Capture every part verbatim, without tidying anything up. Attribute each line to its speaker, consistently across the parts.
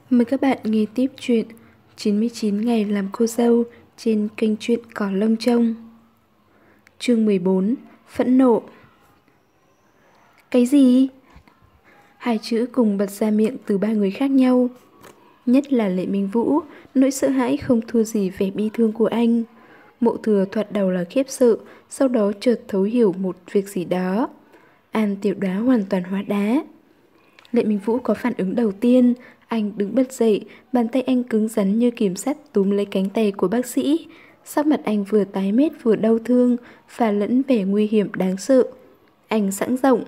Speaker 1: Mời các bạn nghe tiếp chuyện chín mươi chín ngày làm cô dâu trên kênh truyện Cỏ Lông Trông. Chương mười bốn. Phẫn nộ. Cái gì? Hai chữ cùng bật ra miệng từ ba người khác nhau. Nhất là Lệ Minh Vũ, nỗi sợ hãi không thua gì vẻ bi thương của anh. Mộ Thừa thoạt đầu là khiếp sợ, sau đó chợt thấu hiểu một việc gì đó. An Tiểu Đóa hoàn toàn hóa đá. Lệ Minh Vũ có phản ứng đầu tiên. Anh đứng bật dậy, bàn tay anh cứng rắn như kìm sắt túm lấy cánh tay của bác sĩ. Sắc mặt anh vừa tái mét vừa đau thương, pha lẫn vẻ nguy hiểm đáng sợ. Anh sẵn giọng: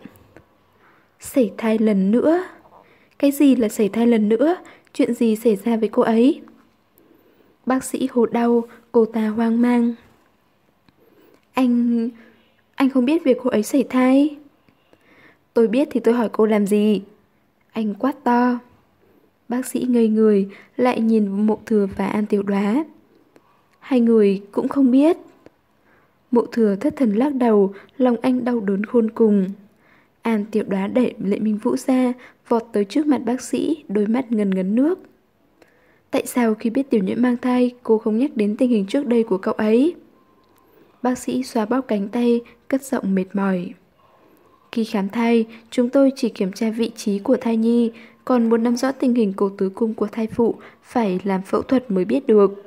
Speaker 1: Sẩy thai lần nữa? Cái gì là sẩy thai lần nữa? Chuyện gì xảy ra với cô ấy? Bác sĩ hô đau, cô ta hoang mang. Anh... anh không biết việc cô ấy sẩy thai. Tôi biết thì tôi hỏi cô làm gì? Anh quát to. Bác sĩ ngây người, lại nhìn Mộ Thừa và An Tiểu Đóa. Hai người cũng không biết. Mộ Thừa thất thần lắc đầu, lòng anh đau đớn khôn cùng. An Tiểu Đóa đẩy Lệ Minh Vũ ra, vọt tới trước mặt bác sĩ, đôi mắt ngần ngấn nước. Tại sao khi biết Tiểu Nhiễm mang thai, cô không nhắc đến tình hình trước đây của cậu ấy? Bác sĩ xoa bóp cánh tay, cất giọng mệt mỏi. Khi khám thai, chúng tôi chỉ kiểm tra vị trí của thai nhi, còn muốn nắm rõ tình hình cổ tử cung của thai phụ, phải làm phẫu thuật mới biết được.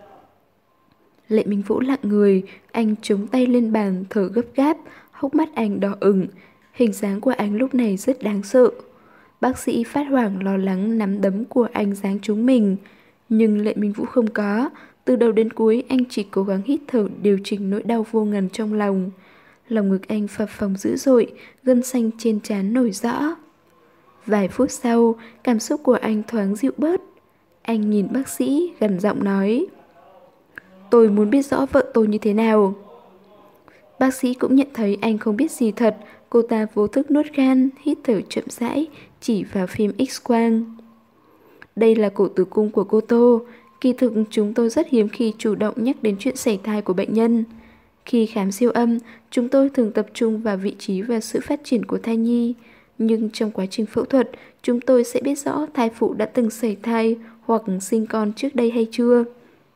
Speaker 1: Lệ Minh Vũ lặng người, anh chống tay lên bàn thở gấp gáp, hốc mắt anh đỏ ửng. Hình dáng của anh lúc này rất đáng sợ. Bác sĩ phát hoảng lo lắng nắm đấm của anh giáng trúng mình. Nhưng Lệ Minh Vũ không có. Từ đầu đến cuối anh chỉ cố gắng hít thở điều chỉnh nỗi đau vô ngần trong lòng. Lòng ngực anh phập phồng dữ dội, gân xanh trên trán nổi rõ. Vài phút sau, cảm xúc của anh thoáng dịu bớt. Anh nhìn bác sĩ, gần giọng nói: Tôi muốn biết rõ vợ tôi như thế nào. Bác sĩ cũng nhận thấy anh không biết gì thật. Cô ta vô thức nuốt gan, hít thở chậm rãi, chỉ vào phim X-quang. Đây là cổ tử cung của cô Tô. Kỳ thực chúng tôi rất hiếm khi chủ động nhắc đến chuyện sảy thai của bệnh nhân. Khi khám siêu âm, chúng tôi thường tập trung vào vị trí và sự phát triển của thai nhi. Nhưng trong quá trình phẫu thuật, chúng tôi sẽ biết rõ thai phụ đã từng sảy thai hoặc sinh con trước đây hay chưa.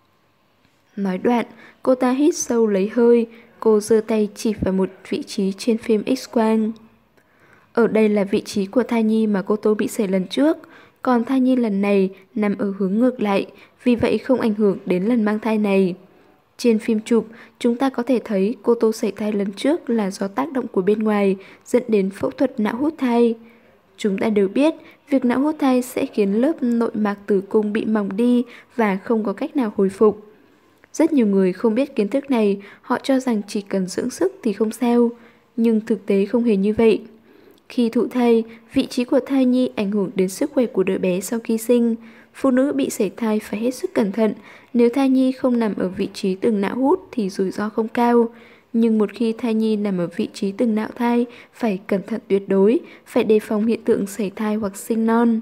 Speaker 1: Nói đoạn, cô ta hít sâu lấy hơi, cô giơ tay chỉ vào một vị trí trên phim X-quang. Ở đây là vị trí của thai nhi mà cô Tô bị sảy lần trước, còn thai nhi lần này nằm ở hướng ngược lại, vì vậy không ảnh hưởng đến lần mang thai này. Trên phim chụp, chúng ta có thể thấy cô Tô sảy thai lần trước là do tác động của bên ngoài, dẫn đến phẫu thuật não hút thai. Chúng ta đều biết, việc não hút thai sẽ khiến lớp nội mạc tử cung bị mỏng đi và không có cách nào hồi phục. Rất nhiều người không biết kiến thức này, họ cho rằng chỉ cần dưỡng sức thì không sao, nhưng thực tế không hề như vậy. Khi thụ thai, vị trí của thai nhi ảnh hưởng đến sức khỏe của đứa bé sau khi sinh. Phụ nữ bị sảy thai phải hết sức cẩn thận, nếu thai nhi không nằm ở vị trí từng não hút thì rủi ro không cao. Nhưng một khi thai nhi nằm ở vị trí từng nạo thai, phải cẩn thận tuyệt đối, phải đề phòng hiện tượng sảy thai hoặc sinh non.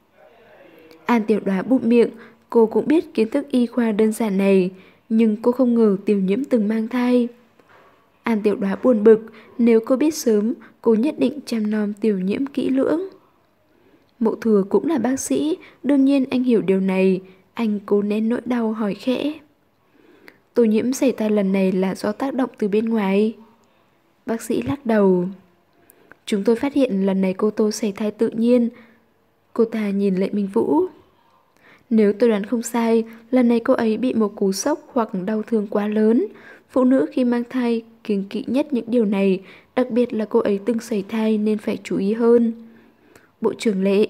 Speaker 1: An Tiểu Đóa bụm miệng, cô cũng biết kiến thức y khoa đơn giản này, nhưng cô không ngờ Tiểu Nhiễm từng mang thai. An Tiểu Đóa buồn bực, nếu cô biết sớm, cô nhất định chăm nom Tiểu Nhiễm kỹ lưỡng. Mộ Thừa cũng là bác sĩ, đương nhiên anh hiểu điều này. Anh cố nén nỗi đau hỏi khẽ: Tô Nhiễm sảy thai lần này là do tác động từ bên ngoài? Bác sĩ lắc đầu. Chúng tôi phát hiện lần này cô Tô sảy thai tự nhiên. Cô ta nhìn Lệ Minh Vũ. Nếu tôi đoán không sai, lần này cô ấy bị một cú sốc hoặc đau thương quá lớn. Phụ nữ khi mang thai kiêng kỵ nhất những điều này, đặc biệt là cô ấy từng sảy thai nên phải chú ý hơn. Bộ trưởng Lệ.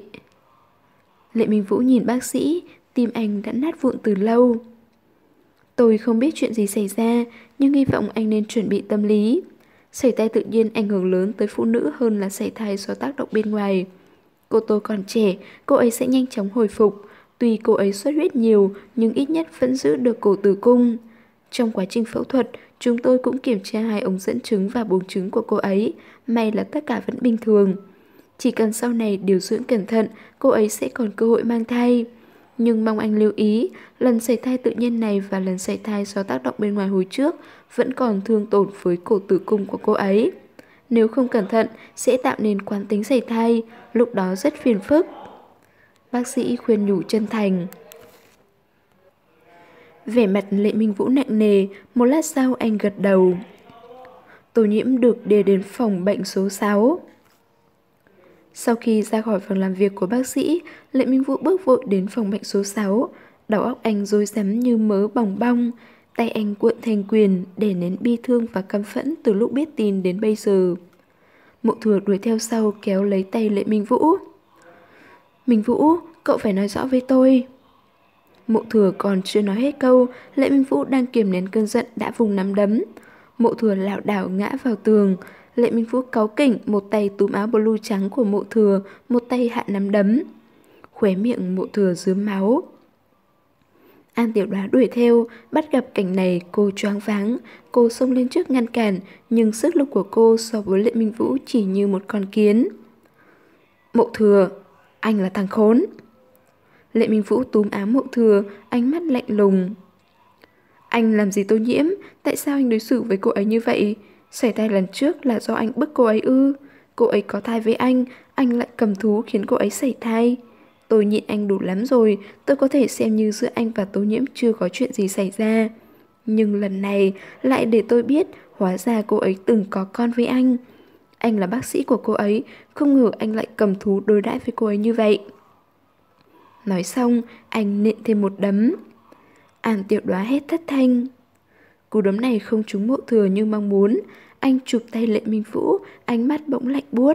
Speaker 1: Lệ Minh Vũ nhìn bác sĩ, tim anh đã nát vụn từ lâu. Tôi không biết chuyện gì xảy ra, nhưng hy vọng anh nên chuẩn bị tâm lý. Sảy thai tự nhiên ảnh hưởng lớn tới phụ nữ hơn là sảy thai do tác động bên ngoài. Cô Tô còn trẻ, cô ấy sẽ nhanh chóng hồi phục. Tuy cô ấy xuất huyết nhiều, nhưng ít nhất vẫn giữ được cổ tử cung. Trong quá trình phẫu thuật, chúng tôi cũng kiểm tra hai ống dẫn trứng và buồng trứng của cô ấy. May là tất cả vẫn bình thường. Chỉ cần sau này điều dưỡng cẩn thận, cô ấy sẽ còn cơ hội mang thai. Nhưng mong anh lưu ý, lần sảy thai tự nhiên này và lần sảy thai do tác động bên ngoài hồi trước vẫn còn thương tổn với cổ tử cung của cô ấy. Nếu không cẩn thận, sẽ tạo nên quán tính sảy thai, lúc đó rất phiền phức. Bác sĩ khuyên nhủ chân thành. Vẻ mặt Lệ Minh Vũ nặng nề, một lát sau anh gật đầu. Tô Nhiễm được đưa đến phòng bệnh số sáu. Sau khi ra khỏi phòng làm việc của bác sĩ, Lệ Minh Vũ bước vội đến phòng bệnh số sáu. Đầu óc anh rối rắm như mớ bòng bong, tay anh cuộn thành quyền để nén bi thương và căm phẫn từ lúc biết tin đến bây giờ. Mộ Thừa đuổi theo sau kéo lấy tay Lệ Minh Vũ. Minh Vũ, cậu phải nói rõ với tôi. Mộ Thừa còn chưa nói hết câu, Lệ Minh Vũ đang kiềm nén cơn giận đã vùng nắm đấm. Mộ Thừa lảo đảo ngã vào tường. Lệ Minh Vũ cáu kỉnh, một tay túm áo blue trắng của Mộ Thừa, một tay hạ nắm đấm. Khóe miệng Mộ Thừa rướm máu. An Tiểu Đoá đuổi theo, bắt gặp cảnh này cô choáng váng. Cô xông lên trước ngăn cản, nhưng sức lực của cô so với Lệ Minh Vũ chỉ như một con kiến. Mộ Thừa, anh là thằng khốn. Lệ Minh Vũ túm áo Mộ Thừa, ánh mắt lạnh lùng. Anh làm gì Tô Nhiễm? Tại sao anh đối xử với cô ấy như vậy? Sảy tay lần trước là do anh bức cô ấy ư? Cô ấy có thai với anh, anh lại cầm thú khiến cô ấy sảy thai. Tôi nhịn anh đủ lắm rồi, tôi có thể xem như giữa anh và Tô Nhiễm chưa có chuyện gì xảy ra. Nhưng lần này lại để tôi biết hóa ra cô ấy từng có con với anh. Anh là bác sĩ của cô ấy, không ngờ anh lại cầm thú đối đãi với cô ấy như vậy. Nói xong, anh nện thêm một đấm. An Tiểu Đoá hét thất thanh. Cú đấm này không trúng Mộ Thừa như mong muốn. Anh chụp tay Lệ Minh Vũ, ánh mắt bỗng lạnh buốt.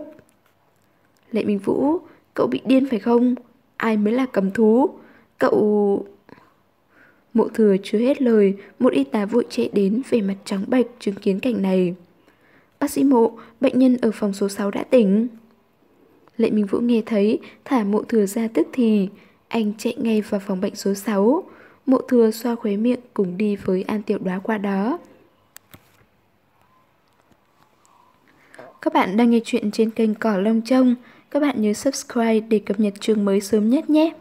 Speaker 1: Lệ Minh Vũ, cậu bị điên phải không? Ai mới là cầm thú? Cậu... Mộ Thừa chưa hết lời, một y tá vội chạy đến vẻ mặt trắng bệch chứng kiến cảnh này. Bác sĩ Mộ, bệnh nhân ở phòng số sáu đã tỉnh. Lệ Minh Vũ nghe thấy, thả Mộ Thừa ra tức thì. Anh chạy ngay vào phòng bệnh số sáu. Mộ Thừa xoa khóe miệng cùng đi với An Tiểu Đoá qua đó. Các bạn đang nghe chuyện trên kênh Cỏ Lông Trông. Các bạn nhớ subscribe để cập nhật chương mới sớm nhất nhé.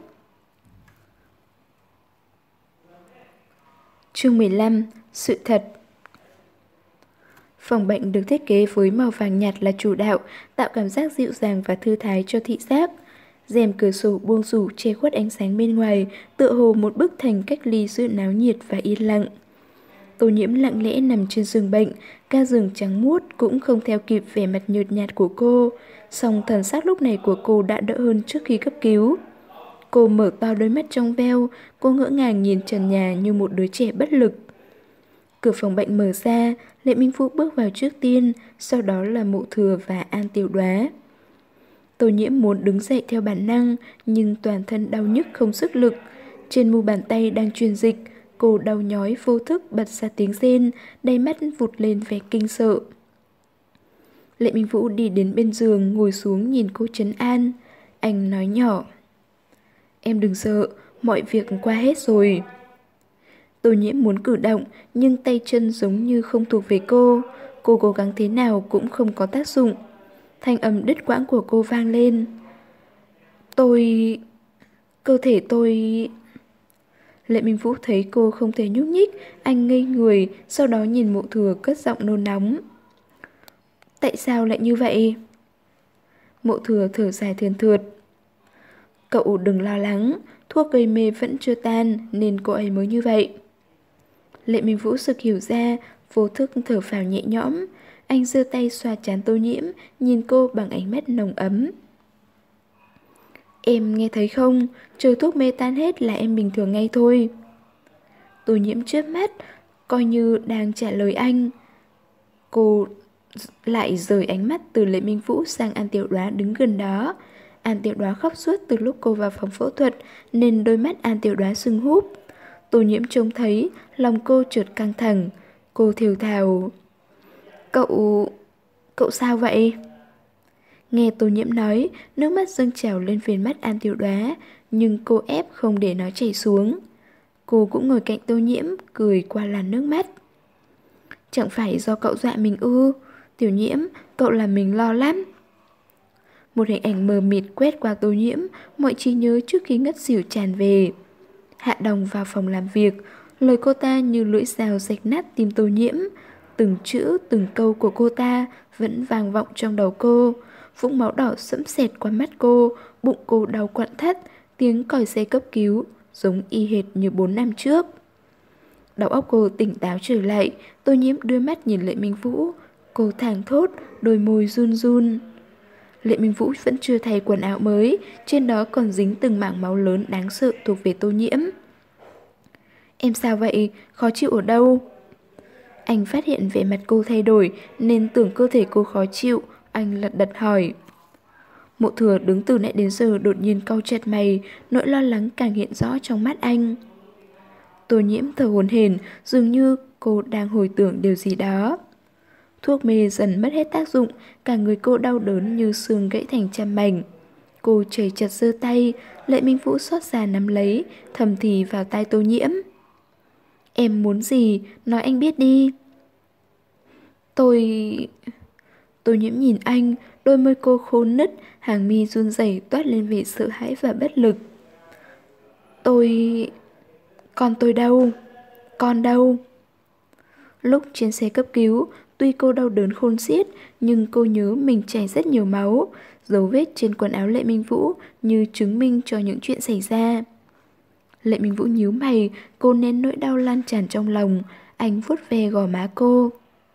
Speaker 1: Chương mười lăm. Sự thật. Phòng bệnh được thiết kế với màu vàng nhạt là chủ đạo, tạo cảm giác dịu dàng và thư thái cho thị giác. Rèm cửa sổ buông rủ che khuất ánh sáng bên ngoài, tựa hồ một bức thành cách ly giữa náo nhiệt và yên lặng. Tô Nhiễm lặng lẽ nằm trên giường bệnh, ga giường trắng muốt cũng không theo kịp vẻ mặt nhợt nhạt của cô, song thần sắc lúc này của cô đã đỡ hơn trước khi cấp cứu. Cô mở to đôi mắt trong veo, cô ngỡ ngàng nhìn trần nhà như một đứa trẻ bất lực. Cửa phòng bệnh mở ra, Lệ Minh Vũ bước vào trước tiên, sau đó là Mộ Thừa và An Tiểu Đoá. Tô Nhiễm muốn đứng dậy theo bản năng, nhưng toàn thân đau nhức không sức lực. Trên mu bàn tay đang truyền dịch, cô đau nhói vô thức bật ra tiếng rên, đầy mắt vụt lên vẻ kinh sợ. Lệ Minh Vũ đi đến bên giường, ngồi xuống nhìn cô trấn an. Anh nói nhỏ. Em đừng sợ, mọi việc qua hết rồi. Tô Nhiễm muốn cử động, nhưng tay chân giống như không thuộc về cô. Cô cố gắng thế nào cũng không có tác dụng. Thanh âm đứt quãng của cô vang lên. Tôi... Cơ thể tôi... Lệ Minh Vũ thấy cô không thể nhúc nhích, anh ngây người, sau đó nhìn Mộ Thừa cất giọng nôn nóng. Tại sao lại như vậy? Mộ Thừa thở dài thườn thượt. Cậu đừng lo lắng, thuốc gây mê vẫn chưa tan nên cô ấy mới như vậy. Lệ Minh Vũ sực hiểu ra, vô thức thở phào nhẹ nhõm. Anh giơ tay xoa trán Tô Nhiễm, nhìn cô bằng ánh mắt nồng ấm. Em nghe thấy không, chờ thuốc mê tan hết là em bình thường ngay thôi. Tô Nhiễm chớp mắt, coi như đang trả lời anh. Cô lại rời ánh mắt từ Lệ Minh Vũ sang An Tiểu Đoá đứng gần đó. An Tiểu Đoá khóc suốt từ lúc cô vào phòng phẫu thuật, nên đôi mắt An Tiểu Đoá sưng húp. Tô Nhiễm trông thấy, lòng cô chợt căng thẳng. Cô thều thào. Cậu... cậu sao vậy? Nghe Tô Nhiễm nói, nước mắt dâng trào lên viền mắt An Tiểu Đoá, nhưng cô ép không để nó chảy xuống. Cô cũng ngồi cạnh Tô Nhiễm, cười qua làn nước mắt. Chẳng phải do cậu dọa mình ư? Tiểu Nhiễm, cậu làm mình lo lắm. Một hình ảnh mờ mịt quét qua Tô Nhiễm, mọi trí nhớ trước khi ngất xỉu tràn về. Hạ Đồng vào phòng làm việc, lời cô ta như lưỡi dao rạch nát tim Tô Nhiễm. Từng chữ, từng câu của cô ta vẫn vang vọng trong đầu cô. Vũng máu đỏ sẫm sệt qua mắt cô, bụng cô đau quặn thắt, tiếng còi xe cấp cứu, giống y hệt như bốn năm trước. Đầu óc cô tỉnh táo trở lại, Tô Nhiễm đưa mắt nhìn Lệ Minh Vũ. Cô thảng thốt, đôi môi run run. Lệ Minh Vũ vẫn chưa thay quần áo mới, trên đó còn dính từng mảng máu lớn đáng sợ thuộc về Tô Nhiễm. Em sao vậy? Khó chịu ở đâu? Anh phát hiện vẻ mặt cô thay đổi nên tưởng cơ thể cô khó chịu, anh lật đật hỏi. Mộ Thừa đứng từ nãy đến giờ đột nhiên cau chặt mày, nỗi lo lắng càng hiện rõ trong mắt anh. Tô Nhiễm thở hổn hển, dường như cô đang hồi tưởng điều gì đó. Thuốc mê dần mất hết tác dụng, cả người cô đau đớn như xương gãy thành trăm mảnh. Cô chảy chật giơ tay, Lệ Minh Vũ xót xa nắm lấy, thầm thì vào tai Tô Nhiễm. Em muốn gì, nói anh biết đi. Tôi... Tô Nhiễm nhìn anh, đôi môi cô khô nứt, hàng mi run rẩy toát lên vẻ sợ hãi và bất lực. Tôi... Con tôi đâu? Con đâu? Lúc trên xe cấp cứu, tuy cô đau đớn khôn xiết, nhưng cô nhớ mình chảy rất nhiều máu. Dấu vết trên quần áo Lệ Minh Vũ như chứng minh cho những chuyện xảy ra. Lệ Minh Vũ nhíu mày, cô nén nỗi đau lan tràn trong lòng. Anh vuốt ve gò má cô.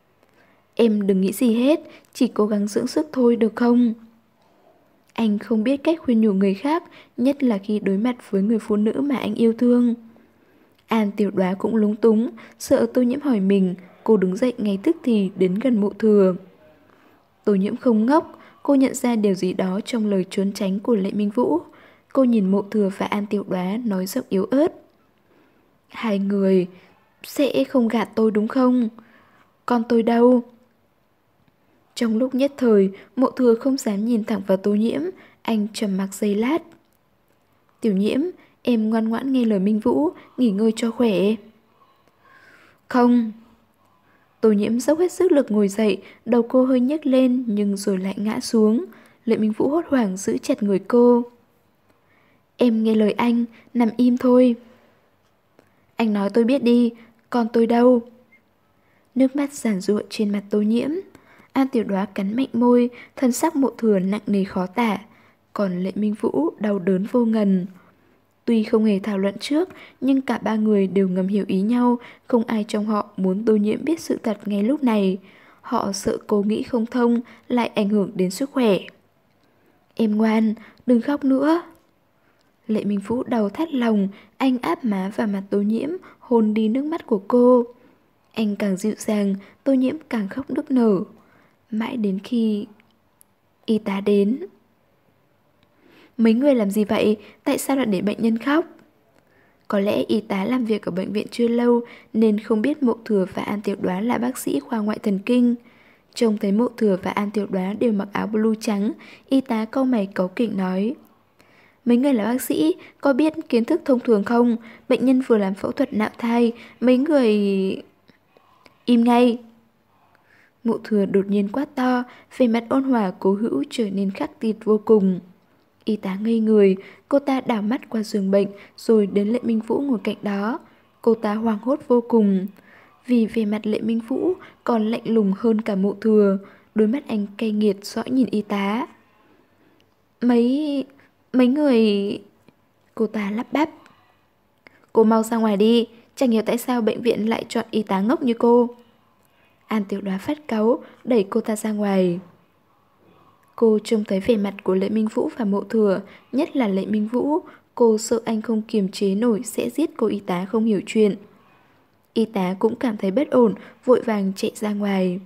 Speaker 1: Em đừng nghĩ gì hết, chỉ cố gắng dưỡng sức thôi được không? Anh không biết cách khuyên nhủ người khác, nhất là khi đối mặt với người phụ nữ mà anh yêu thương. An Tiểu Đoá cũng lúng túng, sợ Tô Nhiễm hỏi mình, cô đứng dậy ngay tức thì đến gần Mộ Thừa. Tô Nhiễm không ngốc, cô nhận ra điều gì đó trong lời trốn tránh của Lệ Minh Vũ. Cô nhìn Mộ Thừa và An Tiểu Đoá nói giọng yếu ớt. Hai người sẽ không gạt tôi đúng không? Con tôi đâu? Trong lúc nhất thời, Mộ Thừa không dám nhìn thẳng vào Tô Nhiễm, anh trầm mặc giây lát. Tiểu Nhiễm, em ngoan ngoãn nghe lời Minh Vũ, nghỉ ngơi cho khỏe. Không. Tô Nhiễm dốc hết sức lực ngồi dậy, đầu cô hơi nhấc lên nhưng rồi lại ngã xuống. Lệ Minh Vũ hốt hoảng giữ chặt người cô. Em nghe lời anh, nằm im thôi. Anh nói tôi biết đi, còn tôi đâu? Nước mắt giàn giụa trên mặt Tô Nhiễm. An Tiểu Đoá cắn mạnh môi, thân sắc Mộ Thừa nặng nề khó tả. Còn Lệ Minh Vũ đau đớn vô ngần. Tuy không hề thảo luận trước, nhưng cả ba người đều ngầm hiểu ý nhau, không ai trong họ muốn Tô Nhiễm biết sự thật ngay lúc này. Họ sợ cô nghĩ không thông, lại ảnh hưởng đến sức khỏe. Em ngoan, đừng khóc nữa. Lệ Minh Vũ đau thắt lòng, anh áp má vào mặt Tô Nhiễm, hôn đi nước mắt của cô. Anh càng dịu dàng, Tô Nhiễm càng khóc nức nở. Mãi đến khi y tá đến. Mấy người làm gì vậy? Tại sao lại để bệnh nhân khóc? Có lẽ y tá làm việc ở bệnh viện chưa lâu nên không biết Mộ Thừa và An Tiểu Đoá là bác sĩ khoa ngoại thần kinh. Trông thấy Mộ Thừa và An Tiểu Đoá đều mặc áo blue trắng, y tá cau mày cáu kỉnh nói. Mấy người là bác sĩ, có biết kiến thức thông thường không? Bệnh nhân vừa làm phẫu thuật nạo thai, mấy người... Im ngay! Mộ Thừa đột nhiên quát to, về mặt ôn hòa cố hữu trở nên khắc tịt vô cùng. Y tá ngây người, cô ta đảo mắt qua giường bệnh rồi đến Lệ Minh Vũ ngồi cạnh đó. Cô ta hoảng hốt vô cùng. Vì về mặt Lệ Minh Vũ còn lạnh lùng hơn cả Mộ Thừa, đôi mắt anh cay nghiệt dõi nhìn y tá. Mấy... mấy người... Cô ta lắp bắp. Cô mau ra ngoài đi, chẳng hiểu tại sao bệnh viện lại chọn y tá ngốc như cô. An Tiểu Đoá phát cáu, đẩy cô ta ra ngoài. Cô trông thấy vẻ mặt của Lệ Minh Vũ và Mộ Thừa, nhất là Lệ Minh Vũ, cô sợ anh không kiềm chế nổi sẽ giết cô y tá không hiểu chuyện. Y tá cũng cảm thấy bất ổn, vội vàng chạy ra ngoài.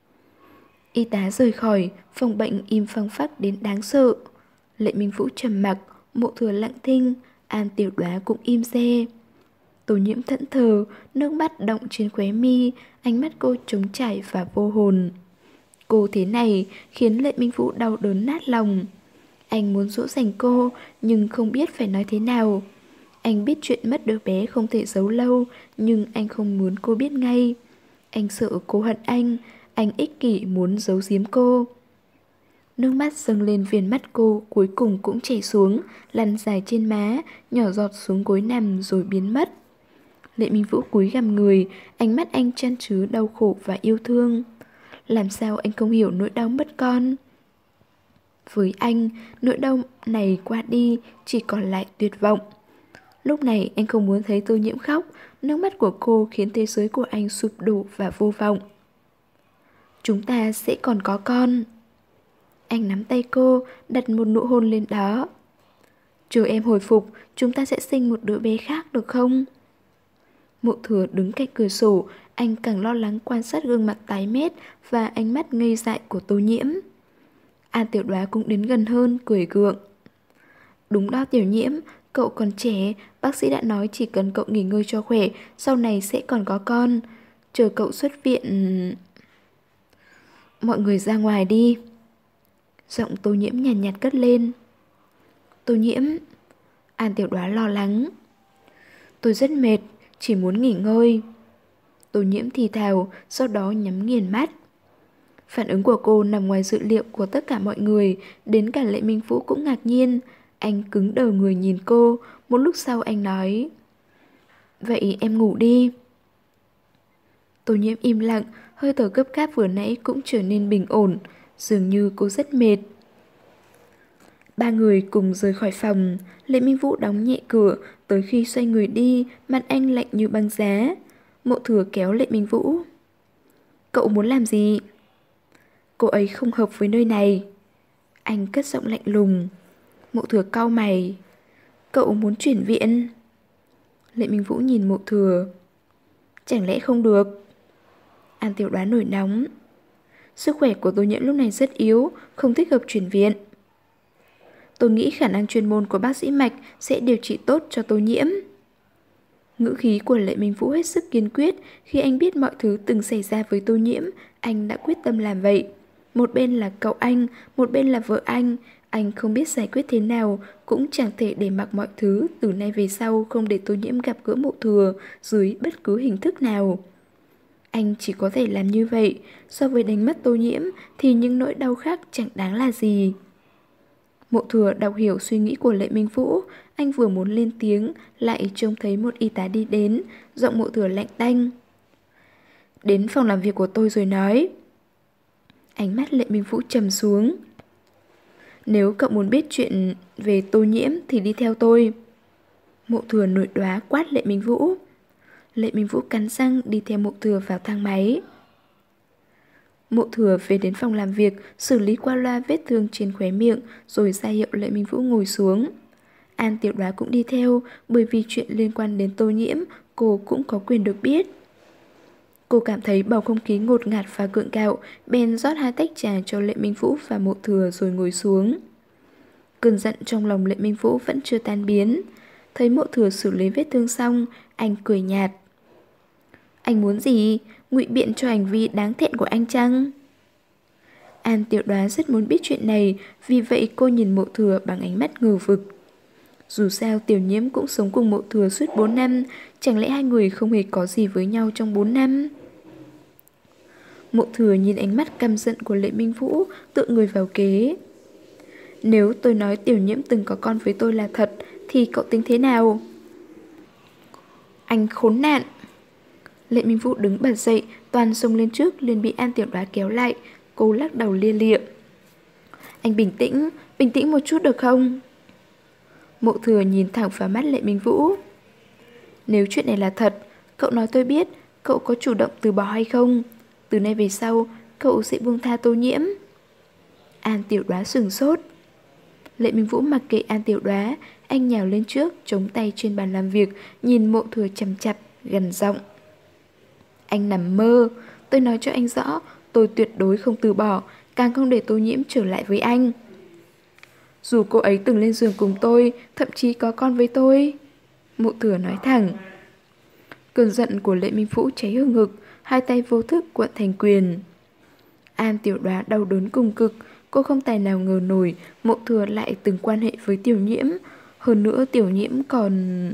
Speaker 1: Y tá rời khỏi, phòng bệnh im phăng phắc đến đáng sợ. Lệ Minh Vũ trầm mặc, Mộ Thừa lặng thinh, An Tiểu Đoá cũng im re. Tô Nhiễm thẫn thờ, nước mắt đọng trên khóe mi, ánh mắt cô trống trải và vô hồn. Cô thế này khiến Lệ Minh Vũ đau đớn nát lòng. Anh muốn dỗ dành cô nhưng không biết phải nói thế nào. Anh biết chuyện mất đứa bé không thể giấu lâu, nhưng anh không muốn cô biết ngay. Anh sợ cô hận anh, anh ích kỷ muốn giấu giếm cô. Nước mắt dâng lên viền mắt cô, cuối cùng cũng chảy xuống, lăn dài trên má, nhỏ giọt xuống gối nằm rồi biến mất. Lệ Minh Vũ cúi gằm người, ánh mắt anh chan chứa đau khổ và yêu thương. Làm sao anh không hiểu nỗi đau mất con? Với anh, nỗi đau này qua đi chỉ còn lại tuyệt vọng. Lúc này anh không muốn thấy Tô Nhiễm khóc, nước mắt của cô khiến thế giới của anh sụp đổ và vô vọng. Chúng ta sẽ còn có con. Anh nắm tay cô, đặt một nụ hôn lên đó. Chờ em hồi phục, chúng ta sẽ sinh một đứa bé khác được không? Mộ Thừa đứng cạnh cửa sổ, anh càng lo lắng quan sát gương mặt tái mét và ánh mắt ngây dại của Tô Nhiễm. An Tiểu Đoá cũng đến gần hơn, cười gượng. Đúng đó Tiểu Nhiễm, cậu còn trẻ, bác sĩ đã nói chỉ cần cậu nghỉ ngơi cho khỏe, sau này sẽ còn có con. Chờ cậu xuất viện... Mọi người ra ngoài đi. Giọng Tô Nhiễm nhàn nhạt, nhạt cất lên. Tô Nhiễm... An Tiểu Đoá lo lắng. Tôi rất mệt, chỉ muốn nghỉ ngơi. Tô Nhiễm thì thào, sau đó nhắm nghiền mắt. Phản ứng của cô nằm ngoài dự liệu của tất cả mọi người, đến cả Lệ Minh Vũ cũng ngạc nhiên. Anh cứng đờ người nhìn cô, một lúc sau anh nói: Vậy em ngủ đi. Tô Nhiễm im lặng, hơi thở gấp gáp vừa nãy cũng trở nên bình ổn, dường như cô rất mệt. Ba người cùng rời khỏi phòng, Lệ Minh Vũ đóng nhẹ cửa, tới khi xoay người đi, mặt anh lạnh như băng giá. Mộ Thừa kéo Lệ Minh Vũ. Cậu muốn làm gì? Cô ấy không hợp với nơi này. Anh cất giọng lạnh lùng. Mộ Thừa cau mày. Cậu muốn chuyển viện? Lệ Minh Vũ nhìn Mộ Thừa. Chẳng lẽ không được? An Tiểu Đoá nổi nóng. Sức khỏe của Tô Nhiễm lúc này rất yếu, không thích hợp chuyển viện. Tôi nghĩ khả năng chuyên môn của bác sĩ Mạch sẽ điều trị tốt cho Tô Nhiễm. Ngữ khí của Lệ Minh Vũ hết sức kiên quyết. Khi anh biết mọi thứ từng xảy ra với Tô Nhiễm, anh đã quyết tâm làm vậy. Một bên là cậu anh, một bên là vợ anh. Anh không biết giải quyết thế nào, cũng chẳng thể để mặc mọi thứ từ nay về sau không để Tô Nhiễm gặp gỡ Mộ Thừa dưới bất cứ hình thức nào. Anh chỉ có thể làm như vậy. So với đánh mất Tô Nhiễm thì những nỗi đau khác chẳng đáng là gì. Mộ Thừa đọc hiểu suy nghĩ của Lệ Minh Vũ. Anh vừa muốn lên tiếng, lại trông thấy một y tá đi đến. Giọng Mộ Thừa lạnh tanh. Đến phòng làm việc của tôi rồi nói. Ánh mắt Lệ Minh Vũ trầm xuống. Nếu cậu muốn biết chuyện về Tô Nhiễm thì đi theo tôi. Mộ Thừa nổi đoá quát Lệ Minh Vũ. Lệ Minh Vũ cắn răng đi theo Mộ Thừa vào thang máy. Mộ Thừa về đến phòng làm việc, xử lý qua loa vết thương trên khóe miệng, rồi ra hiệu Lệ Minh Vũ ngồi xuống. An Tiểu Đoá cũng đi theo, bởi vì chuyện liên quan đến Tô Nhiễm, cô cũng có quyền được biết. Cô cảm thấy bầu không khí ngột ngạt và gượng gạo, bèn rót hai tách trà cho Lệ Minh Vũ và Mộ Thừa rồi ngồi xuống. Cơn giận trong lòng Lệ Minh Vũ vẫn chưa tan biến. Thấy Mộ Thừa xử lý vết thương xong, anh cười nhạt. Anh muốn gì? Ngụy biện cho hành vi đáng thẹn của anh chăng? An Tiểu Đoá rất muốn biết chuyện này, vì vậy cô nhìn Mộ Thừa bằng ánh mắt ngờ vực. Dù sao Tiểu Nhiễm cũng sống cùng Mộ Thừa suốt bốn năm, chẳng lẽ hai người không hề có gì với nhau trong bốn năm? Mộ Thừa nhìn ánh mắt căm giận của Lệ Minh Vũ, tựa người vào ghế. Nếu tôi nói Tiểu Nhiễm từng có con với tôi là thật, thì cậu tính thế nào? Anh khốn nạn! Lệ Minh Vũ đứng bật dậy, toàn xông lên trước liền bị An Tiểu Đoá kéo lại. Cô lắc đầu lia lịa. Anh bình tĩnh, bình tĩnh một chút được không? Mộ Thừa nhìn thẳng vào mắt Lệ Minh Vũ. Nếu chuyện này là thật, cậu nói tôi biết, cậu có chủ động từ bỏ hay không? Từ nay về sau, cậu sẽ buông tha Tô Nhiễm. An Tiểu Đoá sửng sốt. Lệ Minh Vũ mặc kệ An Tiểu Đoá, anh nhào lên trước, chống tay trên bàn làm việc, nhìn Mộ Thừa chằm chặp, gần giọng. Anh nằm mơ, tôi nói cho anh rõ, tôi tuyệt đối không từ bỏ, càng không để Tô Nhiễm trở lại với anh. Dù cô ấy từng lên giường cùng tôi, thậm chí có con với tôi. Mộ Thừa nói thẳng. Cơn giận của Lệ Minh Vũ cháy hừng hực, hai tay vô thức cuộn thành quyền. An Tiểu Đoá đau đớn cùng cực, cô không tài nào ngờ nổi Mộ Thừa lại từng quan hệ với Tiểu Nhiễm. Hơn nữa Tiểu Nhiễm còn...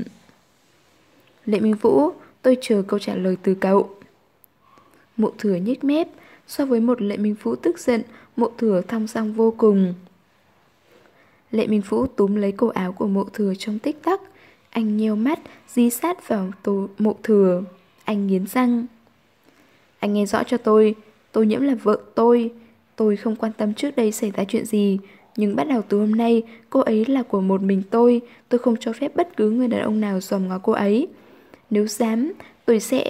Speaker 1: Lệ Minh Vũ, tôi chờ câu trả lời từ cậu. Mộ Thừa nhếch mép, so với một Lệ Minh Vũ tức giận, Mộ Thừa thong dong vô cùng. Lệ Minh Vũ túm lấy cổ áo của Mộ Thừa trong tích tắc. Anh nheo mắt, dí sát vào tổ Mộ Thừa. Anh nghiến răng. Anh nghe rõ cho tôi, Tô Nhiễm là vợ tôi. Tôi không quan tâm trước đây xảy ra chuyện gì. Nhưng bắt đầu từ hôm nay, cô ấy là của một mình tôi. Tôi không cho phép bất cứ người đàn ông nào dòm ngó cô ấy. Nếu dám, tôi sẽ...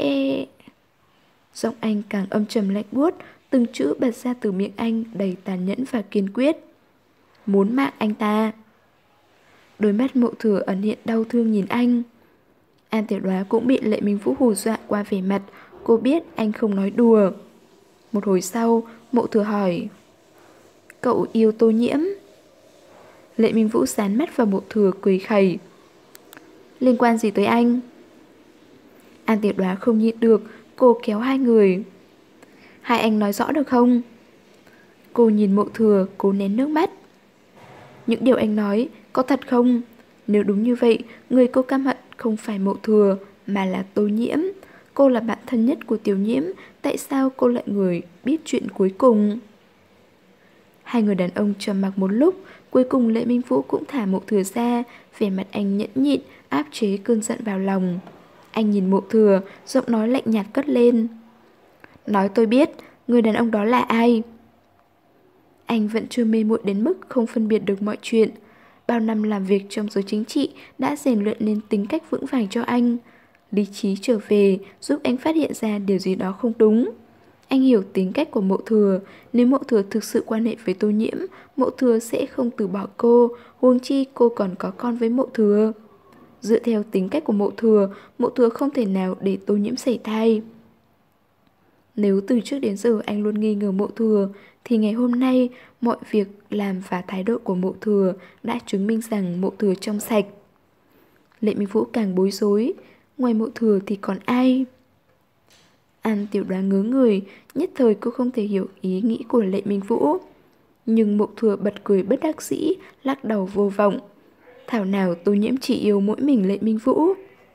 Speaker 1: Giọng anh càng âm trầm lạnh buốt, từng chữ bật ra từ miệng anh đầy tàn nhẫn và kiên quyết. Muốn mạng anh ta. Đôi mắt Mộ Thừa ẩn hiện đau thương nhìn anh. An Tiểu Đoá cũng bị Lệ Minh Vũ hù dọa qua vẻ mặt. Cô biết anh không nói đùa. Một hồi sau, Mộ Thừa hỏi: Cậu yêu Tô Nhiễm? Lệ Minh Vũ dán mắt vào Mộ Thừa cười khẩy. Liên quan gì tới anh? An Tiểu Đoá không nhịn được, cô kéo hai người. Hai anh nói rõ được không? Cô nhìn Mộ Thừa, cố nén nước mắt. Những điều anh nói có thật không? Nếu đúng như vậy, người cô căm hận không phải Mộ Thừa mà là Tô Nhiễm. Cô là bạn thân nhất của Tiểu Nhiễm, tại sao cô lại người biết chuyện cuối cùng? Hai người đàn ông trầm mặc một lúc, cuối cùng Lệ Minh Vũ cũng thả Mộ Thừa ra, vẻ mặt anh nhẫn nhịn, áp chế cơn giận vào lòng. Anh nhìn Mộ Thừa, giọng nói lạnh nhạt cất lên. Nói tôi biết, người đàn ông đó là ai? Anh vẫn chưa mê muội đến mức không phân biệt được mọi chuyện. Bao năm làm việc trong giới chính trị đã rèn luyện nên tính cách vững vàng cho anh. Lý trí trở về giúp anh phát hiện ra điều gì đó không đúng. Anh hiểu tính cách của Mộ Thừa. Nếu Mộ Thừa thực sự quan hệ với Tô Nhiễm, Mộ Thừa sẽ không từ bỏ cô, huống chi cô còn có con với Mộ Thừa. Dựa theo tính cách của Mộ Thừa, Mộ Thừa không thể nào để Tô Nhiễm sảy thai. Nếu từ trước đến giờ anh luôn nghi ngờ Mộ Thừa, thì ngày hôm nay mọi việc làm và thái độ của Mộ Thừa đã chứng minh rằng Mộ Thừa trong sạch. Lệ Minh Vũ càng bối rối, ngoài Mộ Thừa thì còn ai? An Tiểu Đoá ngớ người, nhất thời cô không thể hiểu ý nghĩ của Lệ Minh Vũ. Nhưng Mộ Thừa bật cười bất đắc dĩ, lắc đầu vô vọng. Thảo nào Tô Nhiễm chỉ yêu mỗi mình Lệ Minh Vũ.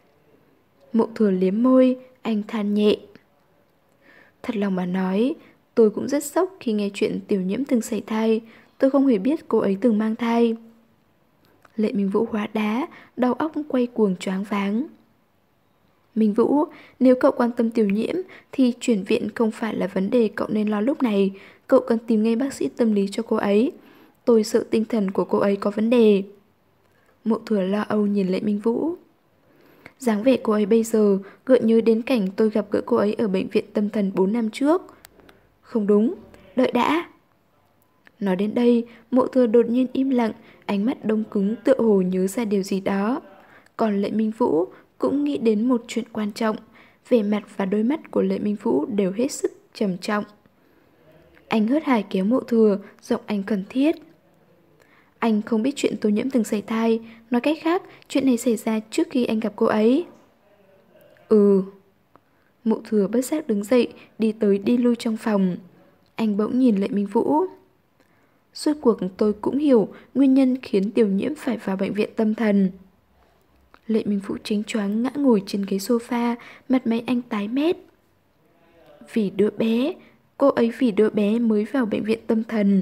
Speaker 1: Mộ Thừa liếm môi, anh than nhẹ. Thật lòng mà nói, tôi cũng rất sốc khi nghe chuyện Tiểu Nhiễm từng sảy thai. Tôi không hề biết cô ấy từng mang thai. Lệ Minh Vũ hóa đá, đầu óc quay cuồng choáng váng. Minh Vũ, nếu cậu quan tâm Tiểu Nhiễm thì chuyển viện không phải là vấn đề cậu nên lo lúc này. Cậu cần tìm ngay bác sĩ tâm lý cho cô ấy. Tôi sợ tinh thần của cô ấy có vấn đề. Mộ Thừa lo âu nhìn Lệ Minh Vũ. Dáng vẻ cô ấy bây giờ gợi nhớ đến cảnh tôi gặp gỡ cô ấy ở bệnh viện tâm thần bốn năm trước. Không đúng, đợi đã. Nói đến đây, Mộ Thừa đột nhiên im lặng, ánh mắt đông cứng tựa hồ nhớ ra điều gì đó. Còn Lệ Minh Vũ cũng nghĩ đến một chuyện quan trọng. Vẻ mặt và đôi mắt của Lệ Minh Vũ đều hết sức trầm trọng. Anh hớt hải kéo Mộ Thừa, giọng anh khẩn thiết. Anh không biết chuyện Tô Nhiễm từng sảy thai. Nói cách khác, chuyện này xảy ra trước khi anh gặp cô ấy. Ừ. Mộ Thừa bất giác đứng dậy, đi tới đi lui trong phòng. Anh bỗng nhìn Lệ Minh Vũ. Suốt cuộc tôi cũng hiểu nguyên nhân khiến Tiểu Nhiễm phải vào bệnh viện tâm thần. Lệ Minh Vũ chính choáng ngã ngồi trên ghế sofa, mặt máy anh tái mét. Vì đứa bé, cô ấy vì đứa bé mới vào bệnh viện tâm thần.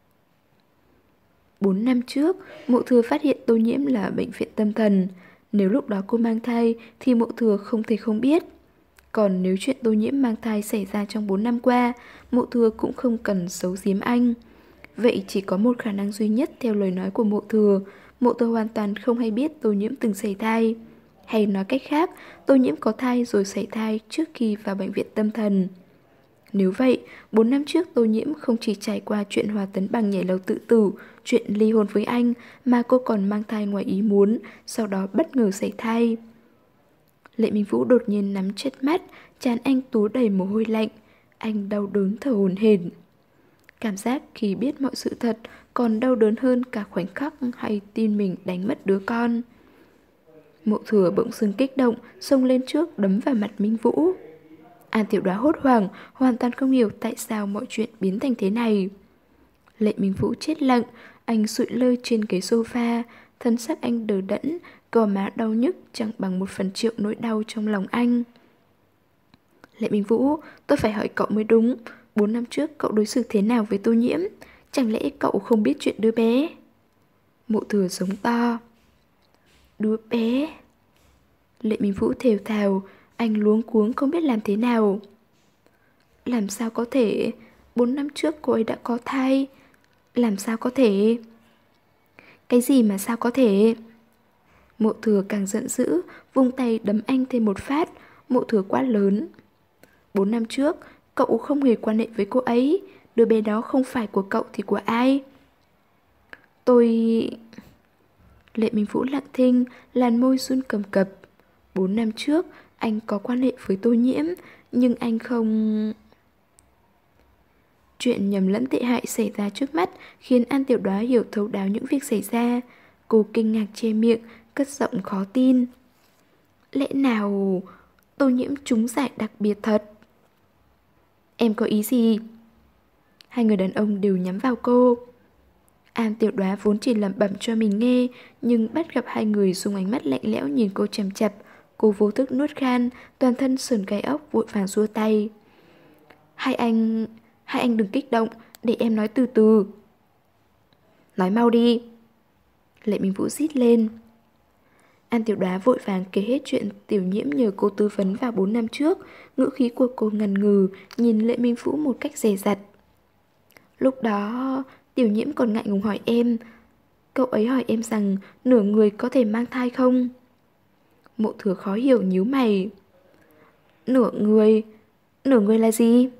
Speaker 1: Bốn năm trước, Mộ Thừa phát hiện Tô Nhiễm là bệnh viện tâm thần. Nếu lúc đó cô mang thai thì Mộ Thừa không thể không biết. Còn nếu chuyện Tô Nhiễm mang thai xảy ra trong bốn năm qua, Mộ Thừa cũng không cần giấu giếm anh. Vậy chỉ có một khả năng duy nhất theo lời nói của Mộ Thừa. Mộ Thừa hoàn toàn không hay biết Tô Nhiễm từng sảy thai. Hay nói cách khác, Tô Nhiễm có thai rồi sảy thai trước khi vào bệnh viện tâm thần. Nếu vậy, bốn năm trước Tô Nhiễm không chỉ trải qua chuyện Hòa Tấn Bằng nhảy lầu tự tử, chuyện ly hôn với anh, mà cô còn mang thai ngoài ý muốn, sau đó bất ngờ sảy thai. Lệ Minh Vũ đột nhiên nắm chặt mắt, trán anh túa đầy mồ hôi lạnh. Anh đau đớn thở hổn hển. Cảm giác khi biết mọi sự thật còn đau đớn hơn cả khoảnh khắc hay tin mình đánh mất đứa con. Mộ Thừa bỗng dưng kích động, xông lên trước đấm vào mặt Minh Vũ. An Tiểu Đoá hốt hoảng, hoàn toàn không hiểu tại sao mọi chuyện biến thành thế này. Lệ Minh Vũ chết lặng, anh sụi lơ trên ghế sofa, thân xác anh đờ đẫn, gò má đau nhức chẳng bằng một phần triệu nỗi đau trong lòng anh. Lệ Minh Vũ, tôi phải hỏi cậu mới đúng. Bốn năm trước cậu đối xử thế nào với Tô Nhiễm? Chẳng lẽ cậu không biết chuyện đứa bé? Mộ Thừa giống to. Đứa bé? Lệ Minh Vũ thều thào, anh luống cuống không biết làm thế nào. Làm sao có thể? Bốn năm trước cô ấy đã có thai. Làm sao có thể? Cái gì mà sao có thể? Mộ thừa càng giận dữ, vung tay đấm anh thêm một phát. Mộ thừa quát lớn. Bốn năm trước, cậu không hề quan hệ với cô ấy. Đứa bé đó không phải của cậu thì của ai? Tôi... Lệ Minh Vũ lặng thinh, làn môi run cầm cập. Bốn năm trước, anh có quan hệ với Tô Nhiễm, nhưng anh không... Chuyện nhầm lẫn tệ hại xảy ra trước mắt khiến An Tiểu Đoá hiểu thấu đáo những việc xảy ra. Cô kinh ngạc che miệng, cất giọng khó tin. Lẽ nào Tô Nhiễm trúng giải đặc biệt thật? Em có ý gì? Hai người đàn ông đều nhắm vào cô. An Tiểu Đoá vốn chỉ lẩm bẩm cho mình nghe, nhưng bắt gặp hai người dùng ánh mắt lạnh lẽo nhìn cô chằm chằm. Cô vô thức nuốt khan, toàn thân sườn gai ốc vội vàng xua tay. Hai anh... Hai anh đừng kích động, để em nói từ từ. Nói mau đi. Lệ Minh Vũ rít lên. An Tiểu Đoá vội vàng kể hết chuyện Tiểu Nhiễm nhờ cô tư vấn vào bốn năm trước. Ngữ khí của cô ngần ngừ, nhìn Lệ Minh Vũ một cách dè dặt. Lúc đó, Tiểu Nhiễm còn ngại ngùng hỏi em. Cậu ấy hỏi em rằng nửa người có thể mang thai không? Mộ Thừa khó hiểu nhíu mày. Nửa người? Nửa người là gì?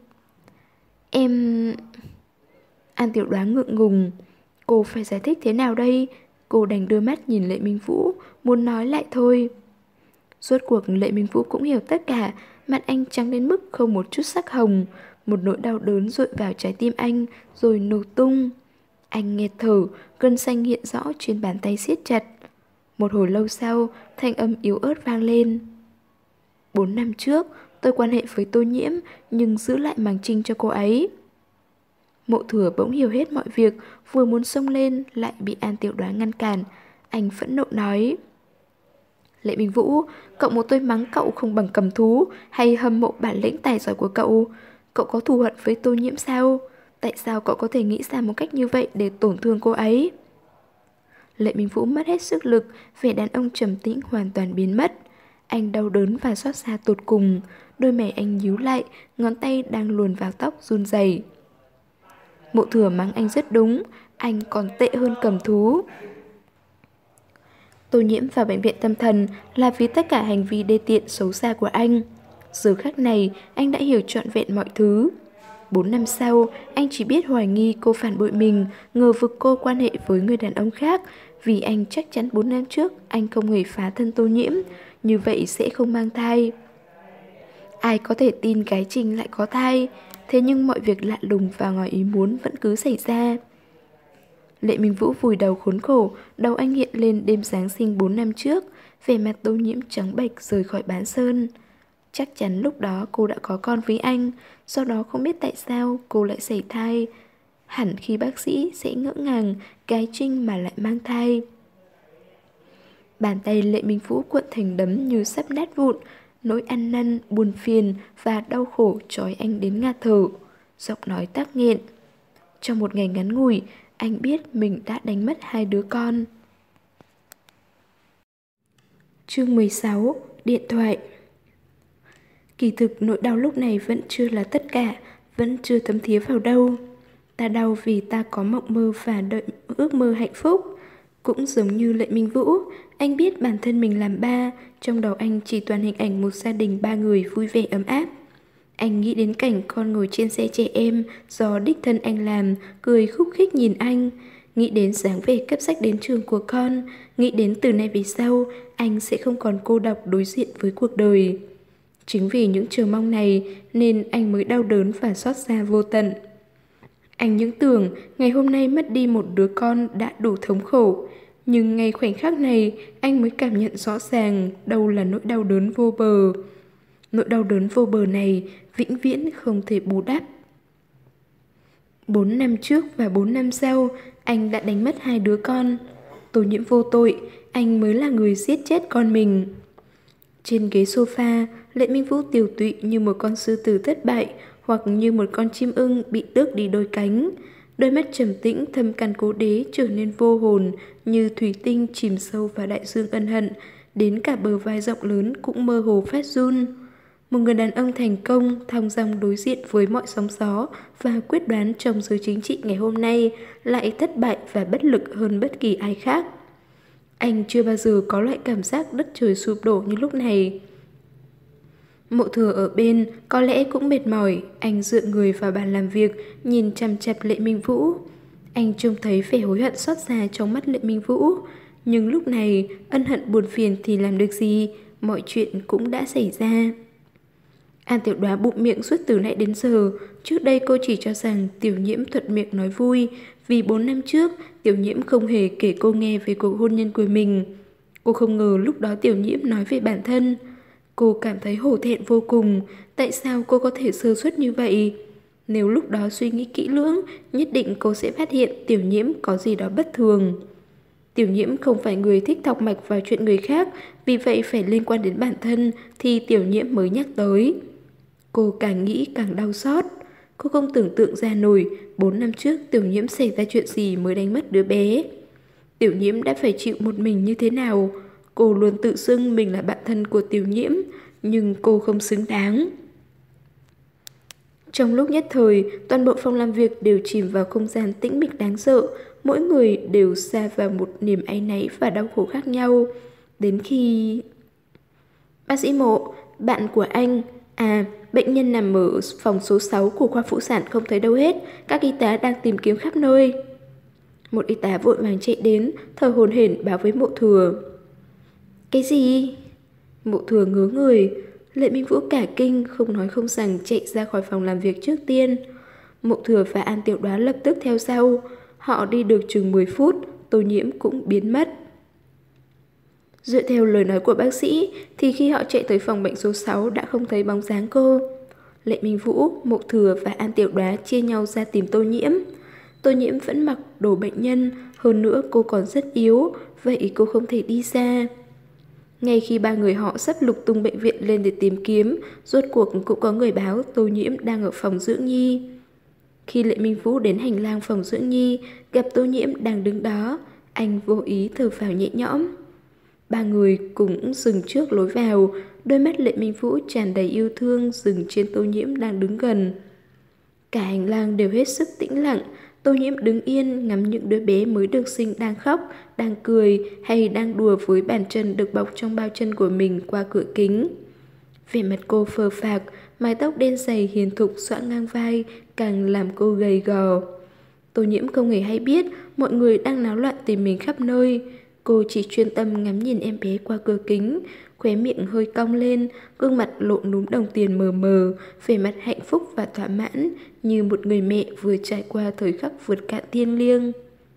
Speaker 1: Em... An Tiểu Đoá ngượng ngùng. Cô phải giải thích thế nào đây? Cô đành đưa mắt nhìn Lệ Minh Vũ, muốn nói lại thôi. Rốt cuộc Lệ Minh Vũ cũng hiểu tất cả. Mặt anh trắng đến mức không một chút sắc hồng. Một nỗi đau đớn dội vào trái tim anh, rồi nổ tung. Anh nghẹt thở, gân xanh hiện rõ trên bàn tay siết chặt. Một hồi lâu sau, thanh âm yếu ớt vang lên. Bốn năm trước, tôi quan hệ với Tô Nhiễm, nhưng giữ lại màng trinh cho cô ấy. Mộ Thừa bỗng hiểu hết mọi việc, vừa muốn xông lên lại bị An Tiểu Đoá ngăn cản. Anh phẫn nộ nói. Lệ Minh Vũ, cậu muốn tôi mắng cậu không bằng cầm thú, hay hâm mộ bản lĩnh tài giỏi của cậu? Cậu có thù hận với Tô Nhiễm sao? Tại sao cậu có thể nghĩ ra một cách như vậy để tổn thương cô ấy? Lệ Minh Vũ mất hết sức lực, vẻ đàn ông trầm tĩnh hoàn toàn biến mất. Anh đau đớn và xót xa tột cùng. Đôi mày anh nhíu lại, ngón tay đang luồn vào tóc run rẩy. Mộ Thừa mắng anh rất đúng, anh còn tệ hơn cầm thú. Tô Nhiễm vào bệnh viện tâm thần là vì tất cả hành vi đê tiện xấu xa của anh. Giờ khắc này, anh đã hiểu trọn vẹn mọi thứ. Bốn năm sau, anh chỉ biết hoài nghi cô phản bội mình, ngờ vực cô quan hệ với người đàn ông khác, vì anh chắc chắn bốn năm trước anh không hề phá thân Tô Nhiễm, như vậy sẽ không mang thai. Ai có thể tin cái Trình lại có thai, thế nhưng mọi việc lạ lùng và ngoài ý muốn vẫn cứ xảy ra. Lệ Minh Vũ vùi đầu khốn khổ, đầu anh hiện lên đêm Giáng sinh bốn năm trước, vẻ mặt Tô Nhiễm trắng bệch rời khỏi bán sơn. Chắc chắn lúc đó cô đã có con với anh, sau đó không biết tại sao cô lại sảy thai. Hẳn khi bác sĩ sẽ ngỡ ngàng cái Trinh mà lại mang thai. Bàn tay Lệ Minh Vũ cuộn thành đấm như sắp nát vụn, nỗi ăn năn, buồn phiền và đau khổ trói anh đến ngạt thở. Giọng nói tắc nghẹn. Trong một ngày ngắn ngủi, anh biết mình đã đánh mất hai đứa con. Chương mười sáu. Điện thoại. Kỳ thực nỗi đau lúc này vẫn chưa là tất cả, vẫn chưa thấm thía vào đâu. Ta đau vì ta có mộng mơ và đợi ước mơ hạnh phúc. Cũng giống như Lệ Minh Vũ, anh biết bản thân mình làm ba, trong đầu anh chỉ toàn hình ảnh một gia đình ba người vui vẻ ấm áp. Anh nghĩ đến cảnh con ngồi trên xe trẻ em do đích thân anh làm, cười khúc khích nhìn anh. Nghĩ đến dáng vẻ cấp sách đến trường của con, nghĩ đến từ nay về sau, anh sẽ không còn cô độc đối diện với cuộc đời. Chính vì những chờ mong này nên anh mới đau đớn và xót xa vô tận. Anh những tưởng ngày hôm nay mất đi một đứa con đã đủ thống khổ, nhưng ngay khoảnh khắc này anh mới cảm nhận rõ ràng đâu là nỗi đau đớn vô bờ. Nỗi đau đớn vô bờ này vĩnh viễn không thể bù đắp. Bốn năm trước và bốn năm sau, anh đã đánh mất hai đứa con. Tô Nhiễm vô tội, anh mới là người giết chết con mình. Trên ghế sofa, Lệ Minh Vũ tiều tụy như một con sư tử thất bại, hoặc như một con chim ưng bị tước đi đôi cánh. Đôi mắt trầm tĩnh thâm căn cố đế trở nên vô hồn, như thủy tinh chìm sâu vào đại dương ân hận, đến cả bờ vai rộng lớn cũng mơ hồ phát run. Một người đàn ông thành công, thong dong đối diện với mọi sóng gió và quyết đoán trong giới chính trị ngày hôm nay lại thất bại và bất lực hơn bất kỳ ai khác. Anh chưa bao giờ có loại cảm giác đất trời sụp đổ như lúc này. Mộ Thừa ở bên có lẽ cũng mệt mỏi, anh dựa người vào bàn làm việc, nhìn chằm chằm Lệ Minh Vũ. Anh trông thấy vẻ hối hận xót xa trong mắt Lệ Minh Vũ. Nhưng lúc này, ân hận buồn phiền thì làm được gì, mọi chuyện cũng đã xảy ra. An Tiểu Đoá bụng miệng suốt từ nãy đến giờ. Trước đây cô chỉ cho rằng Tiểu Nhiễm thuận miệng nói vui, vì bốn năm trước Tiểu Nhiễm không hề kể cô nghe về cuộc hôn nhân của mình. Cô không ngờ lúc đó Tiểu Nhiễm nói về bản thân. Cô cảm thấy hổ thẹn vô cùng. Tại sao cô có thể sơ suất như vậy? Nếu lúc đó suy nghĩ kỹ lưỡng, nhất định cô sẽ phát hiện Tiểu Nhiễm có gì đó bất thường. Tiểu Nhiễm không phải người thích thọc mạch vào chuyện người khác, vì vậy phải liên quan đến bản thân thì Tiểu Nhiễm mới nhắc tới. Cô càng nghĩ càng đau xót. Cô không tưởng tượng ra nổi bốn năm trước Tiểu Nhiễm xảy ra chuyện gì mới đánh mất đứa bé. Tiểu Nhiễm đã phải chịu một mình như thế nào. Cô luôn tự xưng mình là bạn thân của Tiểu Nhiễm, nhưng cô không xứng đáng. Trong lúc nhất thời, toàn bộ phòng làm việc đều chìm vào không gian tĩnh mịch đáng sợ. Mỗi người đều sa vào một niềm áy náy và đau khổ khác nhau. Đến khi... Bác sĩ Mộ, bạn của anh... À, bệnh nhân nằm ở phòng số sáu của khoa phụ sản không thấy đâu hết. Các y tá đang tìm kiếm khắp nơi. Một y tá vội vàng chạy đến, thở hổn hển báo với Mộ Thừa. Cái gì? Mộ Thừa ngớ người. Lệ Minh Vũ cả kinh, không nói không rằng chạy ra khỏi phòng làm việc trước tiên. Mộ Thừa và An Tiểu Đoá lập tức theo sau. Họ đi được chừng mười phút, Tô Nhiễm cũng biến mất. Dựa theo lời nói của bác sĩ thì khi họ chạy tới phòng bệnh số sáu đã không thấy bóng dáng cô. Lệ Minh Vũ, Mộ Thừa và An Tiểu Đoá chia nhau ra tìm Tô Nhiễm. Tô Nhiễm vẫn mặc đồ bệnh nhân, hơn nữa cô còn rất yếu, vậy cô không thể đi xa. Ngay khi ba người họ sắp lục tung bệnh viện lên để tìm kiếm, rốt cuộc cũng có người báo Tô Nhiễm đang ở phòng dưỡng nhi. Khi Lệ Minh Vũ đến hành lang phòng dưỡng nhi, gặp Tô Nhiễm đang đứng đó, anh vô ý thở phào nhẹ nhõm. Ba người cũng dừng trước lối vào, đôi mắt Lệ Minh Vũ tràn đầy yêu thương dừng trên Tô Nhiễm đang đứng gần. Cả hành lang đều hết sức tĩnh lặng. Tô Nhiễm đứng yên ngắm những đứa bé mới được sinh đang khóc, đang cười hay đang đùa với bàn chân được bọc trong bao chân của mình qua cửa kính. Vẻ mặt cô phờ phạc, mái tóc đen dày hiền thục xõa ngang vai càng làm cô gầy gò. Tô Nhiễm không hề hay biết mọi người đang náo loạn tìm mình khắp nơi. Cô chỉ chuyên tâm ngắm nhìn em bé qua cửa kính, khóe miệng hơi cong lên, gương mặt lộ núm đồng tiền mờ mờ, vẻ mặt hạnh phúc và thỏa mãn, như một người mẹ vừa trải qua thời khắc vượt cạn thiêng liêng.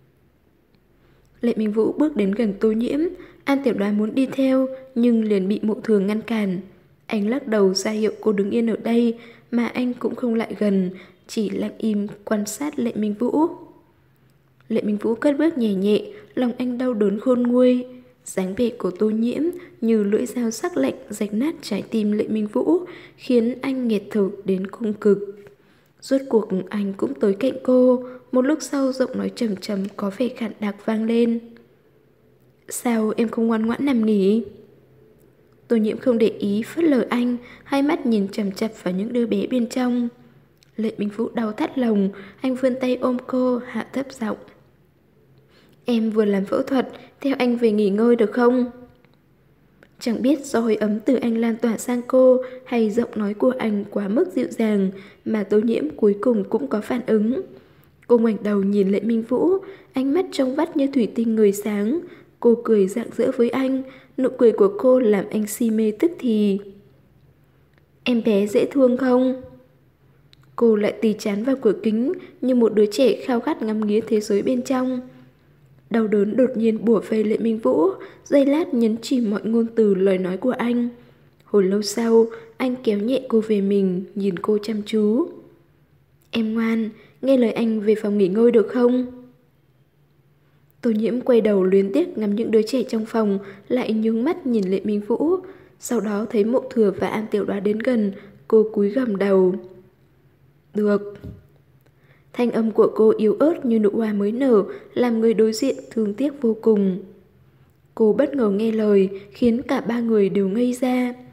Speaker 1: Lệ Minh Vũ bước đến gần Tô Nhiễm, An Tiểu Đoá muốn đi theo, nhưng liền bị Mộ Thừa ngăn cản. Anh lắc đầu ra hiệu cô đứng yên ở đây, mà anh cũng không lại gần, chỉ lặng im quan sát Lệ Minh Vũ. Lệ Minh Vũ cất bước nhẹ nhẹ, lòng anh đau đớn khôn nguôi. Dáng vẻ của Tô Nhiễm như lưỡi dao sắc lạnh rạch nát trái tim Lệ Minh Vũ, khiến anh nghẹt thở đến cùng cực. Rốt cuộc anh cũng tới cạnh cô, một lúc sau giọng nói trầm trầm có vẻ khản đặc vang lên. Sao em không ngoan ngoãn nằm nghỉ? Tô Nhiễm không để ý phớt lờ anh, hai mắt nhìn chằm chằm vào những đứa bé bên trong. Lệ Minh Vũ đau thắt lòng, anh vươn tay ôm cô, hạ thấp giọng. Em vừa làm phẫu thuật, theo anh về nghỉ ngơi được không? Chẳng biết do hơi ấm từ anh lan tỏa sang cô hay giọng nói của anh quá mức dịu dàng mà Tô Nhiễm cuối cùng cũng có phản ứng. Cô ngoảnh đầu nhìn Lệ Minh Vũ, ánh mắt trong vắt như thủy tinh người sáng. Cô cười rạng rỡ với anh, nụ cười của cô làm anh si mê tức thì. Em bé dễ thương không? Cô lại tì chán vào cửa kính như một đứa trẻ khao khát ngắm nghía thế giới bên trong. Đau đớn đột nhiên bủa vây Lệ Minh Vũ, giây lát nhấn chìm mọi ngôn từ lời nói của anh. Hồi lâu sau, anh kéo nhẹ cô về mình, nhìn cô chăm chú. Em ngoan, nghe lời anh về phòng nghỉ ngơi được không? Tô Nhiễm quay đầu luyến tiếc ngắm những đứa trẻ trong phòng, lại nhướng mắt nhìn Lệ Minh Vũ. Sau đó thấy Mộ Thừa và An Tiểu Đoá đến gần, cô cúi gằm đầu. Được. Thanh âm của cô yếu ớt như nụ hoa mới nở, làm người đối diện thương tiếc vô cùng. Cô bất ngờ nghe lời, khiến cả ba người đều ngây ra.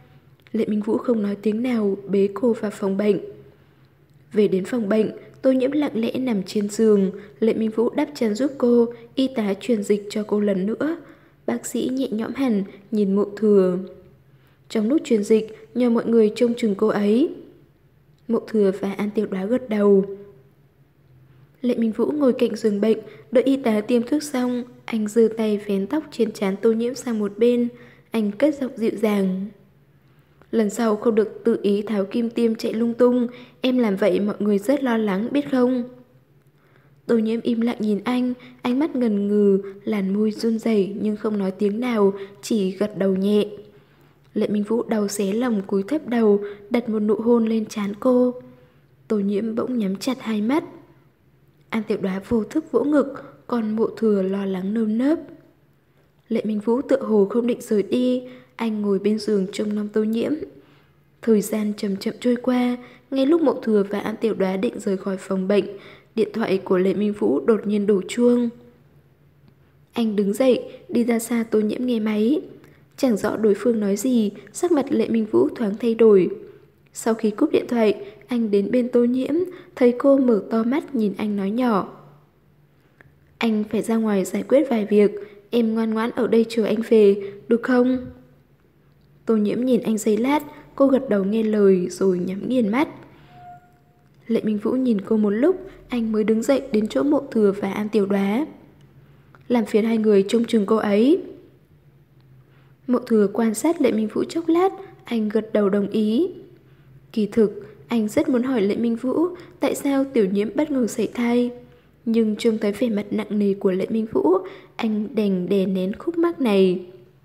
Speaker 1: Lệ Minh Vũ không nói tiếng nào, bế cô vào phòng bệnh. Về đến phòng bệnh, Tô Nhiễm lặng lẽ nằm trên giường, Lệ Minh Vũ đắp chăn giúp cô, y tá truyền dịch cho cô lần nữa. Bác sĩ nhẹ nhõm hẳn, nhìn Mộ Thừa. Trong lúc truyền dịch, nhờ mọi người trông chừng cô ấy. Mộ Thừa và An Tiểu Đoá gật đầu. Lệ Minh Vũ ngồi cạnh giường bệnh, đợi y tá tiêm thuốc xong, anh giơ tay vén tóc trên trán Tô Nhiễm sang một bên, anh cất giọng dịu dàng. Lần sau không được tự ý tháo kim tiêm chạy lung tung, em làm vậy mọi người rất lo lắng biết không? Tô Nhiễm im lặng nhìn anh, ánh mắt ngần ngừ, làn môi run rẩy nhưng không nói tiếng nào, chỉ gật đầu nhẹ. Lệ Minh Vũ đau xé lòng cúi thấp đầu, đặt một nụ hôn lên trán cô. Tô Nhiễm bỗng nhắm chặt hai mắt. An Tiểu Đoá vô thức vỗ ngực, còn Mộ Thừa lo lắng nơm nớp. Lệ Minh Vũ tựa hồ không định rời đi, anh ngồi bên giường trông nom Tô Nhiễm. Thời gian chậm chậm trôi qua, ngay lúc Mộ Thừa và An Tiểu Đoá định rời khỏi phòng bệnh, điện thoại của Lệ Minh Vũ đột nhiên đổ chuông. Anh đứng dậy, đi ra xa Tô Nhiễm nghe máy. Chẳng rõ đối phương nói gì, sắc mặt Lệ Minh Vũ thoáng thay đổi. Sau khi cúp điện thoại, anh đến bên Tô Nhiễm, thấy cô mở to mắt nhìn anh nói nhỏ. Anh phải ra ngoài giải quyết vài việc, em ngoan ngoãn ở đây chờ anh về, được không? Tô Nhiễm nhìn anh giây lát, cô gật đầu nghe lời rồi nhắm nghiền mắt. Lệ Minh Vũ nhìn cô một lúc, anh mới đứng dậy đến chỗ Mộ Thừa và An Tiểu Đoá. Làm phiền hai người trông chừng cô ấy. Mộ Thừa quan sát Lệ Minh Vũ chốc lát, anh gật đầu đồng ý. Kỳ thực, anh rất muốn hỏi Lệ Minh Vũ tại sao Tiểu Nhiễm bất ngờ sảy thai. Nhưng trông thấy vẻ mặt nặng nề của Lệ Minh Vũ, anh đành đè nén khúc mắc này.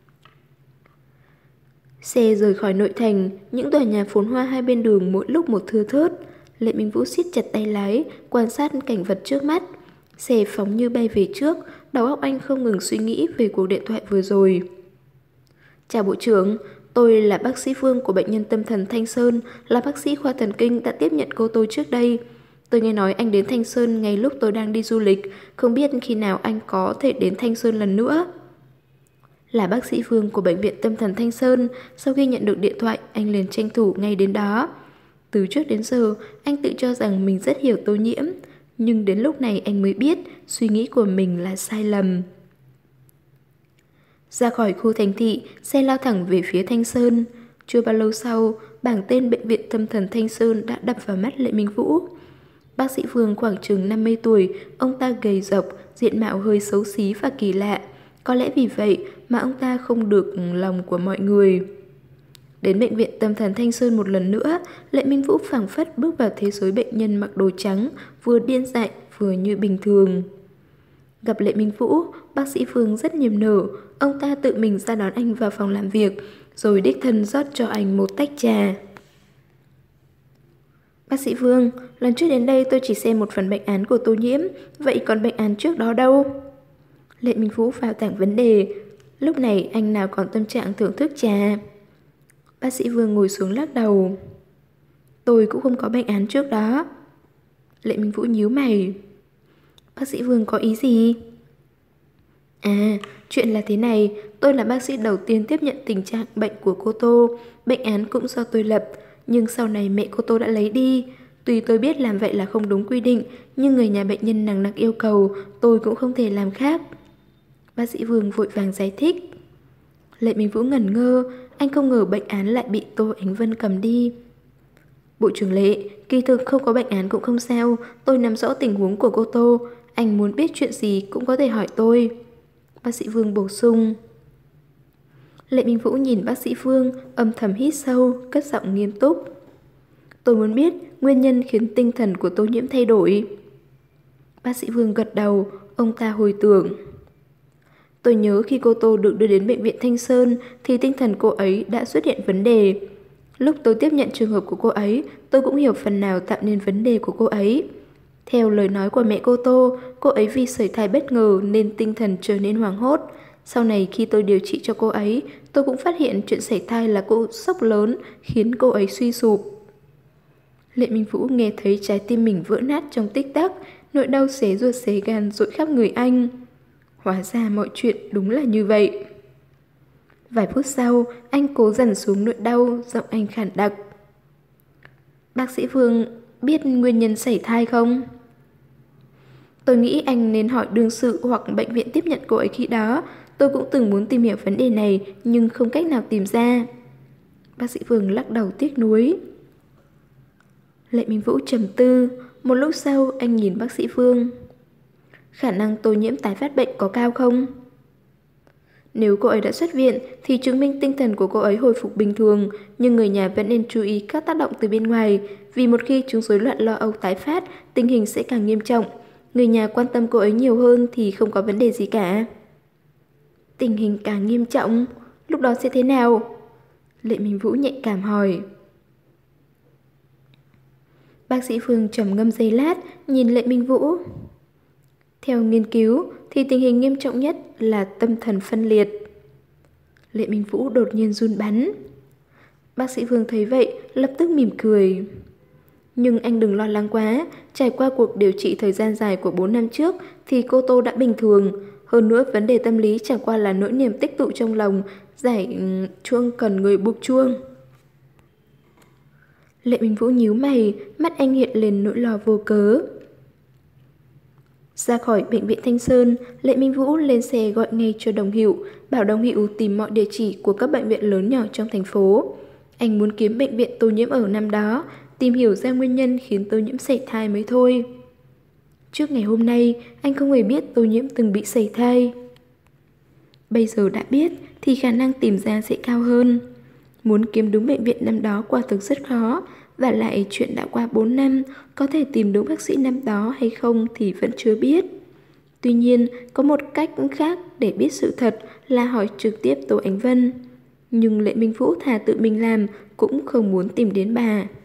Speaker 1: Xe rời khỏi nội thành, những tòa nhà phồn hoa hai bên đường mỗi lúc một thưa thớt. Lệ Minh Vũ siết chặt tay lái, quan sát cảnh vật trước mắt. Xe phóng như bay về trước, đầu óc anh không ngừng suy nghĩ về cuộc điện thoại vừa rồi. Chào Bộ trưởng, tôi là bác sĩ Phương của bệnh nhân tâm thần Thanh Sơn, là bác sĩ khoa thần kinh đã tiếp nhận cô tôi trước đây. Tôi nghe nói anh đến Thanh Sơn ngay lúc tôi đang đi du lịch, không biết khi nào anh có thể đến Thanh Sơn lần nữa. Là bác sĩ Phương của bệnh viện tâm thần Thanh Sơn, sau khi nhận được điện thoại, anh liền tranh thủ ngay đến đó. Từ trước đến giờ, anh tự cho rằng mình rất hiểu Tô Nhiễm, nhưng đến lúc này anh mới biết suy nghĩ của mình là sai lầm. Ra khỏi khu thành thị, xe lao thẳng về phía Thanh Sơn. Chưa bao lâu sau, bảng tên bệnh viện tâm thần Thanh Sơn đã đập vào mắt Lệ Minh Vũ. Bác sĩ Phương khoảng chừng năm mươi tuổi, ông ta gầy rộc, diện mạo hơi xấu xí và kỳ lạ. Có lẽ vì vậy mà ông ta không được lòng của mọi người. Đến bệnh viện tâm thần Thanh Sơn một lần nữa, Lệ Minh Vũ phảng phất bước vào thế giới bệnh nhân mặc đồ trắng, vừa điên dại vừa như bình thường. Gặp Lệ Minh Vũ, bác sĩ Phương rất niềm nở, ông ta tự mình ra đón anh vào phòng làm việc, rồi đích thân rót cho anh một tách trà. Bác sĩ Phương, lần trước đến đây tôi chỉ xem một phần bệnh án của Tô Nhiễm, vậy còn bệnh án trước đó đâu? Lệ Minh Vũ vào thẳng vấn đề, lúc này anh nào còn tâm trạng thưởng thức trà. Bác sĩ Vương ngồi xuống lắc đầu. Tôi cũng không có bệnh án trước đó. Lệ Minh Vũ nhíu mày. Bác sĩ Vương có ý gì? À, chuyện là thế này, tôi là bác sĩ đầu tiên tiếp nhận tình trạng bệnh của cô Tô, bệnh án cũng do tôi lập, nhưng sau này mẹ cô Tô đã lấy đi. Tuy tôi biết làm vậy là không đúng quy định, nhưng người nhà bệnh nhân nặng nặc yêu cầu, tôi cũng không thể làm khác. Bác sĩ Vương vội vàng giải thích. Lệ Minh Vũ ngẩn ngơ, anh không ngờ bệnh án lại bị Tô Ánh Vân cầm đi. Bộ trưởng Lệ, kỳ thực không có bệnh án cũng không sao, tôi nắm rõ tình huống của cô Tô, anh muốn biết chuyện gì cũng có thể hỏi tôi. Bác sĩ Vương bổ sung. Lệ Minh Vũ nhìn bác sĩ Vương, âm thầm hít sâu, cất giọng nghiêm túc. Tôi muốn biết nguyên nhân khiến tinh thần của Tô Nhiễm thay đổi. Bác sĩ Vương gật đầu, ông ta hồi tưởng. Tôi nhớ khi cô Tô được đưa đến bệnh viện Thanh Sơn thì tinh thần cô ấy đã xuất hiện vấn đề. Lúc tôi tiếp nhận trường hợp của cô ấy, tôi cũng hiểu phần nào tạo nên vấn đề của cô ấy. Theo lời nói của mẹ cô Tô, cô ấy vì sởi thai bất ngờ nên tinh thần trở nên hoảng hốt. Sau này khi tôi điều trị cho cô ấy, tôi cũng phát hiện chuyện sảy thai là cú sốc lớn khiến cô ấy suy sụp. Lệ Minh Vũ nghe thấy trái tim mình vỡ nát trong tích tắc, nỗi đau xé ruột xé gan dội khắp người anh. Hóa ra mọi chuyện đúng là như vậy. Vài phút sau, anh cố dằn xuống nỗi đau, giọng anh khản đặc. Bác sĩ Phương biết nguyên nhân sảy thai không? Tôi nghĩ anh nên hỏi đương sự hoặc bệnh viện tiếp nhận cô ấy khi đó. Tôi cũng từng muốn tìm hiểu vấn đề này nhưng không cách nào tìm ra. Bác sĩ Phương lắc đầu tiếc nuối. Lệ Minh Vũ trầm tư. Một lúc sau anh nhìn bác sĩ Phương. Khả năng Tô Nhiễm tái phát bệnh có cao không? Nếu cô ấy đã xuất viện thì chứng minh tinh thần của cô ấy hồi phục bình thường, nhưng người nhà vẫn nên chú ý các tác động từ bên ngoài, vì một khi chứng rối loạn lo âu tái phát, tình hình sẽ càng nghiêm trọng. Người nhà quan tâm cô ấy nhiều hơn thì không có vấn đề gì cả. Tình hình càng nghiêm trọng, lúc đó sẽ thế nào? Lệ Minh Vũ nhạy cảm hỏi. Bác sĩ Phương trầm ngâm giây lát, nhìn Lệ Minh Vũ. Theo nghiên cứu thì tình hình nghiêm trọng nhất là tâm thần phân liệt. Lệ Minh Vũ đột nhiên run bắn. Bác sĩ Phương thấy vậy, lập tức mỉm cười. Nhưng anh đừng lo lắng quá, trải qua cuộc điều trị thời gian dài của bốn năm trước thì cô Tô đã bình thường. Hơn nữa vấn đề tâm lý chẳng qua là nỗi niềm tích tụ trong lòng, giải chuông cần người buộc chuông. Lệ Minh Vũ nhíu mày, mắt anh hiện lên nỗi lo vô cớ. Ra khỏi bệnh viện Thanh Sơn, Lệ Minh Vũ lên xe gọi ngay cho Đồng Hữu, bảo Đồng Hữu tìm mọi địa chỉ của các bệnh viện lớn nhỏ trong thành phố. Anh muốn kiếm bệnh viện Tô Nhiễm ở năm đó, tìm hiểu ra nguyên nhân khiến Tô Nhiễm sảy thai mới thôi. Trước ngày hôm nay, anh không hề biết Tô Nhiễm từng bị sảy thai. Bây giờ đã biết thì khả năng tìm ra sẽ cao hơn. Muốn kiếm đúng bệnh viện năm đó quả thực rất khó, và lại chuyện đã qua bốn năm, có thể tìm đúng bác sĩ năm đó hay không thì vẫn chưa biết. Tuy nhiên, có một cách khác để biết sự thật là hỏi trực tiếp Tô Ánh Vân. Nhưng Lệ Minh Vũ thà tự mình làm cũng không muốn tìm đến bà.